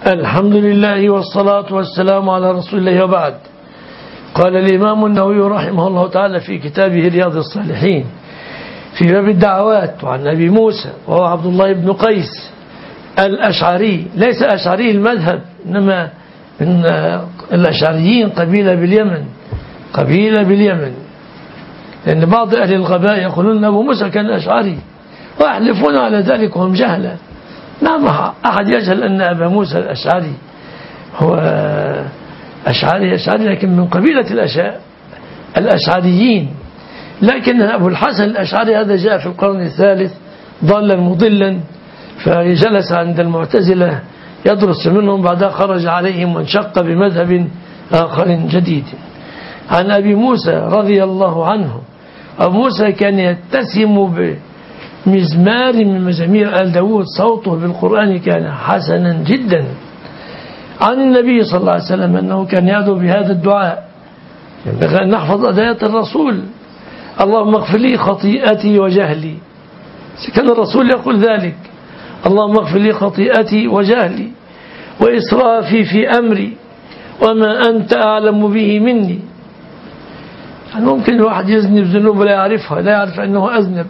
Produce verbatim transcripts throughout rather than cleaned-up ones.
الحمد لله والصلاة والسلام على رسول الله وبعد. قال الإمام النووي رحمه الله تعالى في كتابه رياض الصالحين في باب الدعوات وعن أبي موسى وهو عبد الله بن قيس الأشعري، ليس أشعري المذهب إنما من الأشعريين، قبيلة باليمن قبيلة باليمن لأن بعض أهل الغباء يقولون أبو موسى كان أشعري ويحلفون على ذلك وهم جهلة. نعم، أحد يجهل أن أبا موسى الأشعري هو أشعري أشعري لكن من قبيلة الأشاء الأشعريين، لكن أبو الحسن الأشعري هذا جاء في القرن الثالث ضالا مضلا، فجلس عند المعتزلة يدرس منهم، بعدها خرج عليهم وانشق بمذهب آخر جديد. عن أبي موسى رضي الله عنه، أبو موسى كان يتسم بمزمار من مزامير آل داود، صوته بالقرآن كان حسنا جدا. عن النبي صلى الله عليه وسلم أنه كان يدعو بهذا الدعاء، ينبغي أن نحفظ أدعية الرسول: اللهم اغفر لي خطيئتي وجهلي. كان الرسول يقول ذلك: اللهم اغفر لي خطيئتي وجهلي وإسرافي في أمري وما أنت أعلم به مني. يعني ممكن الواحد يذنب ذنوب لا يعرفها، لا يعرف أنه أذنب.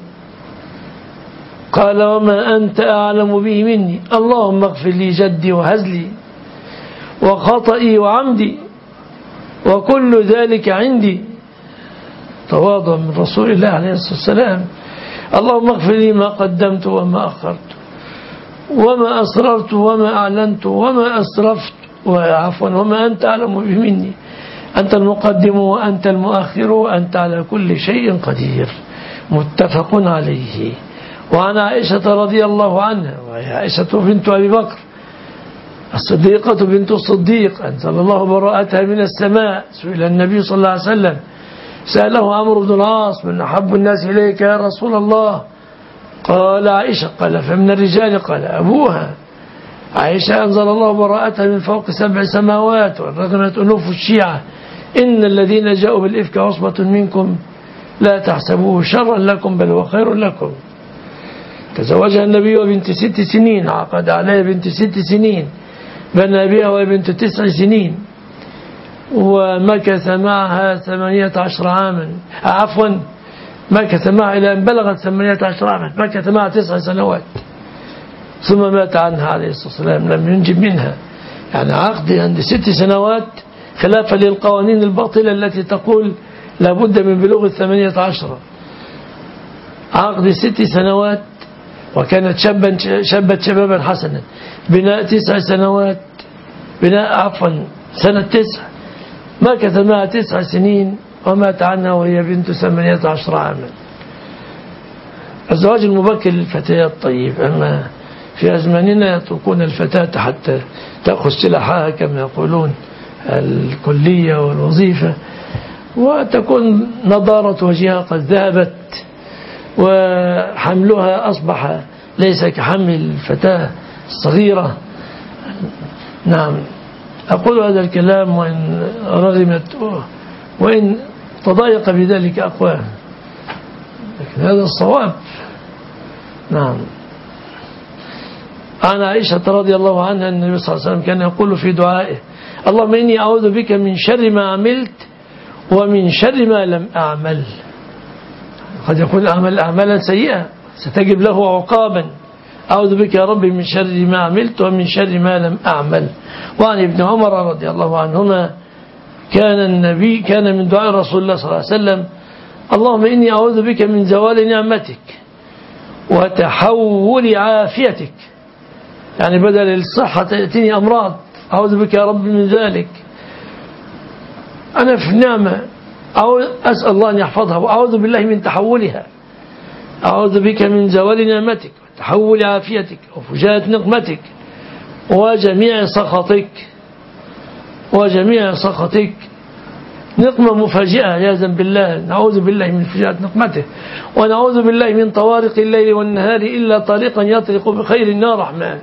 قال: وما أنت أعلم به مني، اللهم اغفر لي جدي وهزلي وخطئي وعمدي وكل ذلك عندي. تواضع من رسول الله عليه الصلاة والسلام. اللهم اغفر لي ما قدمت وما أخرت وما أسررت وما أعلنت وما أسرفت وعفوا وما أنت أعلم به مني، أنت المقدم وأنت المؤخر وأنت على كل شيء قدير. متفق عليه. وعن عائشة رضي الله عنها، وهي عائشة بنت أبي بكر الصديقة بنت الصديق، أنزل الله براءتها من السماء. سئل النبي صلى الله عليه وسلم، سأله عمرو بن العاص: من أحب الناس إليك يا رسول الله؟ قال: عائشة. قال: فمن الرجال؟ قال: أبوها. عائشة: أنزل الله براءتها من فوق سبع سماوات ورغمت أنوف الشيعة إن الذين جاءوا بالإفك عصبة منكم لا تحسبوه شرا لكم بل هو خير لكم. تزوجها النبي وبنت ست سنين، عقد عليها بنت ست سنين، بنى بها وبنت تسع سنين، ومكث معها ثمانية عشر عاما، عفوا مكث معها إلى أن بلغت ثمانية عشر عاما، مكث معها تسع سنوات ثم مات عنها عليه الصلاة والسلام، لم ينجب منها. يعني عقد عند ست سنوات خلافا للقوانين الباطلة التي تقول لابد من بلوغ الثمانية عشر. عقد ست سنوات، وكانت شابا شابت شبابا حسنا. بناء تسع سنوات، بناء عفوا سنة تسع، مكث معها تسع سنين ومات عنها وهي بنت ثمانية عشر عاما. الزواج المبكر للفتيات طيب، أما في أزماننا يتركون الفتاة حتى تأخذ سلاحها كما يقولون، الكلية والوظيفة، وتكون نضارة وجهها قد ذهبت وحملها أصبح ليس كحمل الفتاة الصغيرة. نعم، أقول هذا الكلام وإن رغمت وإن تضايق بذلك أقوام، لكن هذا الصواب. نعم. عن عائشة رضي الله عنها أن النبي صلى الله عليه وسلم كان يقول في دعائه: اللهم إني أعوذ بك من شر ما عملت ومن شر ما لم أعمل. قد يكون أعمل أعمالا سيئة ستجب له عقابا. أعوذ بك يا ربي من شر ما عملت ومن شر ما لم أعمل. وعن ابن عمر رضي الله عنهما كان النبي كان من دعاء رسول الله صلى الله عليه وسلم: اللهم إني أعوذ بك من زوال نعمتك وتحول عافيتك. يعني بدل الصحة تأتيني أمراض، أعوذ بك يا رب من ذلك. أنا في نعمة أسأل الله أن يحفظها، وأعوذ بالله من تحولها. أعوذ بك من زوال نعمتك وتحول عافيتك وفجاءة نقمتك وجميع سخطك وجميع سخطك. نقمة مفاجئة عياذا بالله، نعوذ بالله من فجاءة نقمته، ونعوذ بالله من طوارق الليل والنهار إلا طريقا يطرق بخير يا رحمن.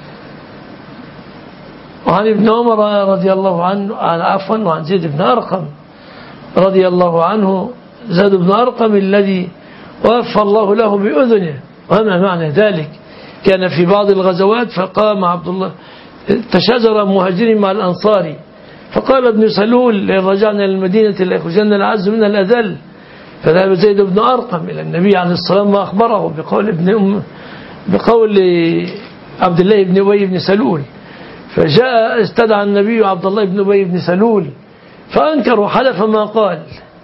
وعن ابن عمر رضي الله عنه عفوا وعن زيد بن أرقم رضي الله عنه، زيد بن أرقم الذي وفى الله له بأذنه. وما معنى ذلك؟ كان في بعض الغزوات فقام عبد الله تشاجر مهاجرين مع الأنصار، فقال ابن سلول لئن رجعنا إلى المدينة ليخرجن الأعز من الأذل، فذهب زيد بن أرقم إلى النبي عليه الصلاة والسلام وأخبره بقول ابن أم بقول عبد الله بن أبي بن سلول، فجاء استدعى النبي عبد الله بن أبي بن سلول فأنكر وحلف ما قال،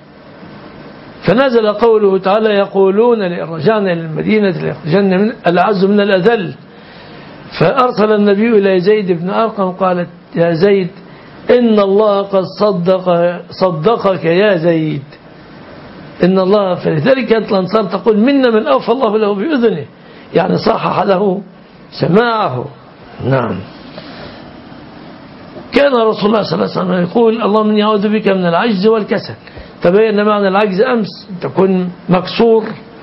فنزل قوله تعالى يقولون لئن رجعنا إلى المدينة ليخرجن من الأعز من الأذل، فأرسل النبي إلى زيد بن أرقم قالت يا زيد إن الله قد صدق صدقك يا زيد، إن الله، فلذلك كانت الأنصار تقول منا من أوفى الله له بأذنه، يعني صحح له سماعه. نعم. كان رسول الله صلى الله عليه وسلم يقول اللهم إني أعوذ بك من العجز والكسل. تبين معنى العجز أمس، تكون مكسور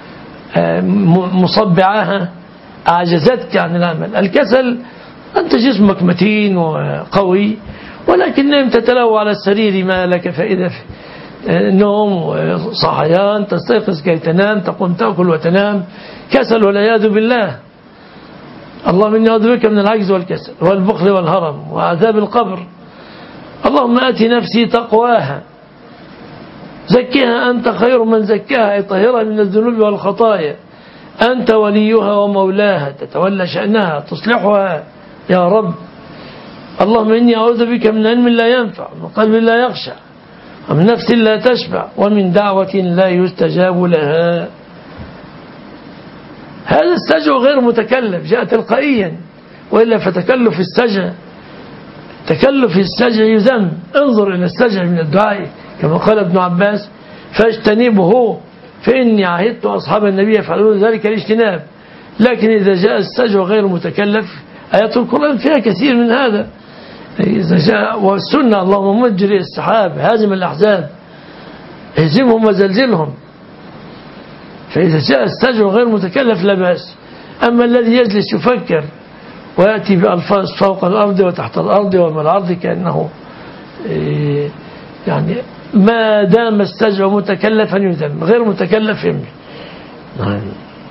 مصبعاها أعجزتك عن العمل. الكسل أنت جسمك متين وقوي ولكن نمت تتلوى على السرير ما لك فائدة في نوم وصحيان، تستيقظ كي تنام، تقوم تأكل وتنام، كسل والعياذ بالله. اللهم إني أعوذ بك من العجز والكسل والبخل والهرم وعذاب القبر. اللهم آت نفسي تقواها زكها أنت خير من زكاها، طهرها من الذنوب والخطايا، أنت وليها ومولاها، تتولى شأنها تصلحها يا رب. اللهم إني أعوذ بك من علم لا ينفع، من قلب لا يخشع، ومن نفس لا تشبع، ومن دعوة لا يستجاب لها. هذا السجع غير متكلف، جاء تلقائيا، وإلا فتكلف السجع تكلف السجع يذم. انظر إلى السجع من الدعاء كما قال ابن عباس فاجتنبه فإني عهدت أصحاب النبي يفعلون ذلك الاجتناب. لكن إذا جاء السجع غير متكلف، آيات القرآن فيها كثير من هذا. إذا جاء والسنة اللهم مجري السحاب هازم الأحزاب اهزمهم وزلزلهم. فإذا جاء السجع غير متكلف لا بأس. أما الذي يجلس يفكر ويأتي بألفاظ فوق الأرض وتحت الأرض وما الأرض كأنه يعني ما دام السجع متكلفا يذم، غير متكلف يمنع.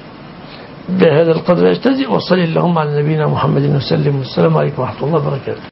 بهذا القدر يجتزئ. وصلي اللهم على نبينا محمد وسلم، والسلام عليكم ورحمة الله وبركاته.